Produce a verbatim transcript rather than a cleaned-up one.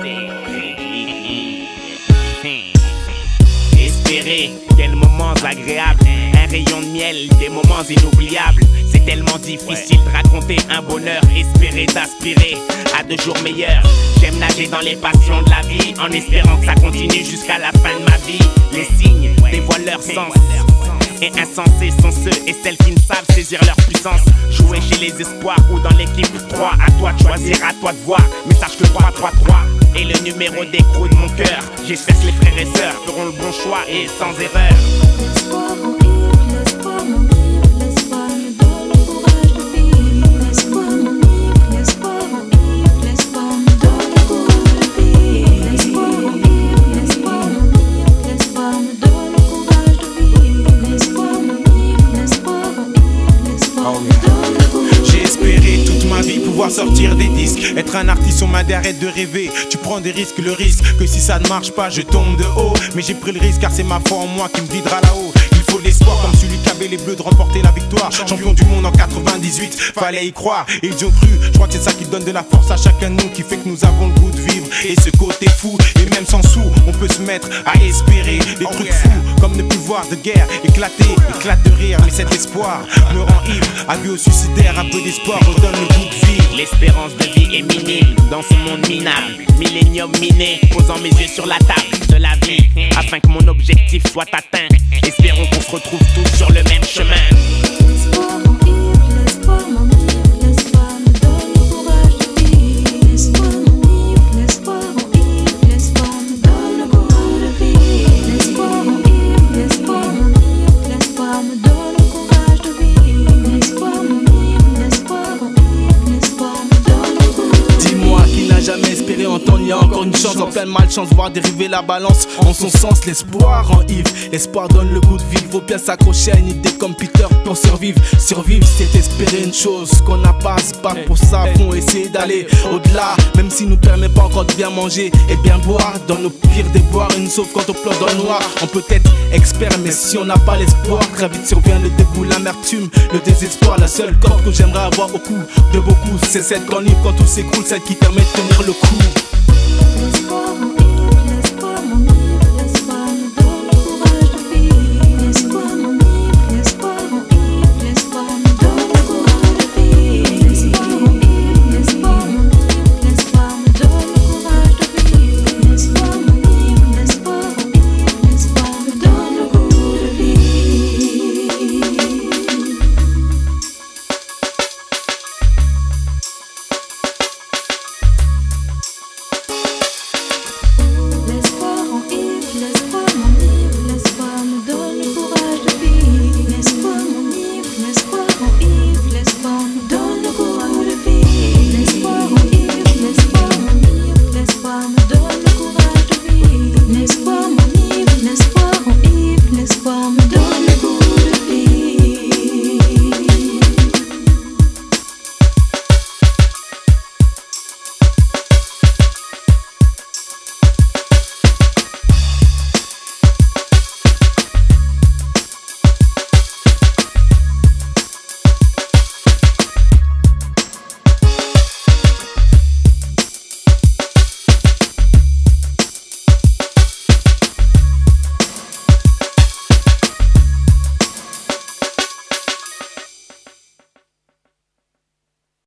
Espérer, quels moments agréables, un rayon de miel, des moments inoubliables. C'est tellement difficile de raconter un bonheur, espérer d'aspirer à de jours meilleurs. J'aime nager dans les passions de la vie, en espérant que ça continue jusqu'à la fin de ma vie. Les signes dévoilent leur sens, et insensés sont ceux et celles qui ne savent saisir leur puissance. Jouer chez les espoirs ou dans l'équipe trois, à toi de choisir, à toi de voir. Mais sache que trois trois trois est le numéro d'écrou de mon cœur. J'espère que les frères et sœurs feront le bon choix et sans erreur. L'espoir m'enivre, l'espoir m'enivre, l'espoir me donne le courage de vivre. L'espoir m'enivre, l'espoir m'enivre, l'espoir me donne le courage de vivre. L'espoir m'enivre, l'espoir m'enivre, l'espoir me donne le courage de vivre. L'espoir m'enivre, l'espoir m'enivre, l'espoir me donne le courage de vivre. J'ai espéré toute ma vie pouvoir sortir des disques, être un artiste, on m'a dit arrête de rêver. Tu prends des risques, le risque que si ça ne marche pas je tombe de haut. Mais j'ai pris le risque car c'est ma foi en moi qui me guidera là-haut. Il faut de l'espoir comme celui qu'avaient les bleus de remporter la victoire. Champion du monde en quatre-vingt-dix-huit, fallait y croire et ils y ont cru. Je crois que c'est ça qui donne de la force à chacun de nous, qui fait que nous avons le goût de vivre. Et ce côté fou, et même sans sous, on peut se mettre à espérer des trucs fous, comme ne plus voir de guerre éclater, éclate de rire. Mais cet espoir me rend ivre, avis au suicidaire, un peu d'espoir redonne le goût de vivre. L'espérance de vie est minime dans ce monde minable. Millénium miné, posant mes yeux sur la table de la vie, afin que mon objectif soit atteint. Espérons qu'on se retrouve tous sur le même chemin. L'espoir m'enivre, l'espoir m'enivre, l'espoir me donne le courage de vivre. L'espoir m'enivre, l'espoir m'enivre, l'espoir me donne le courage de vivre. L'espoir m'enivre, l'espoir m'enivre, l'espoir me donne le courage de vivre. L'espoir m'enivre, l'espoir m'enivre, l'espoir me donne le courage de vivre. Dis-moi qui n'a jamais espéré entendre, il y a encore une chance. En pleine malchance, voir dériver la balance en son sens. L'espoir rend ivre, l'espoir donne le goût de vivre. Faut bien s'accrocher à une idée comme Peter pour survivre. Survivre c'est espérer une chose qu'on n'a pas, se battre pour ça. Faut essayer d'aller au-delà, même si nous permet pas encore de bien manger et bien boire. Dans nos pires déboires, une sauve quand on pleure dans le noir. On peut être expert mais si on n'a pas l'espoir, très vite survient le dégoût, l'amertume, le désespoir. La seule corde que j'aimerais avoir au cou de beaucoup, c'est celle qu'on livre quand tout s'écroule, celle qui permet de tenir le coup.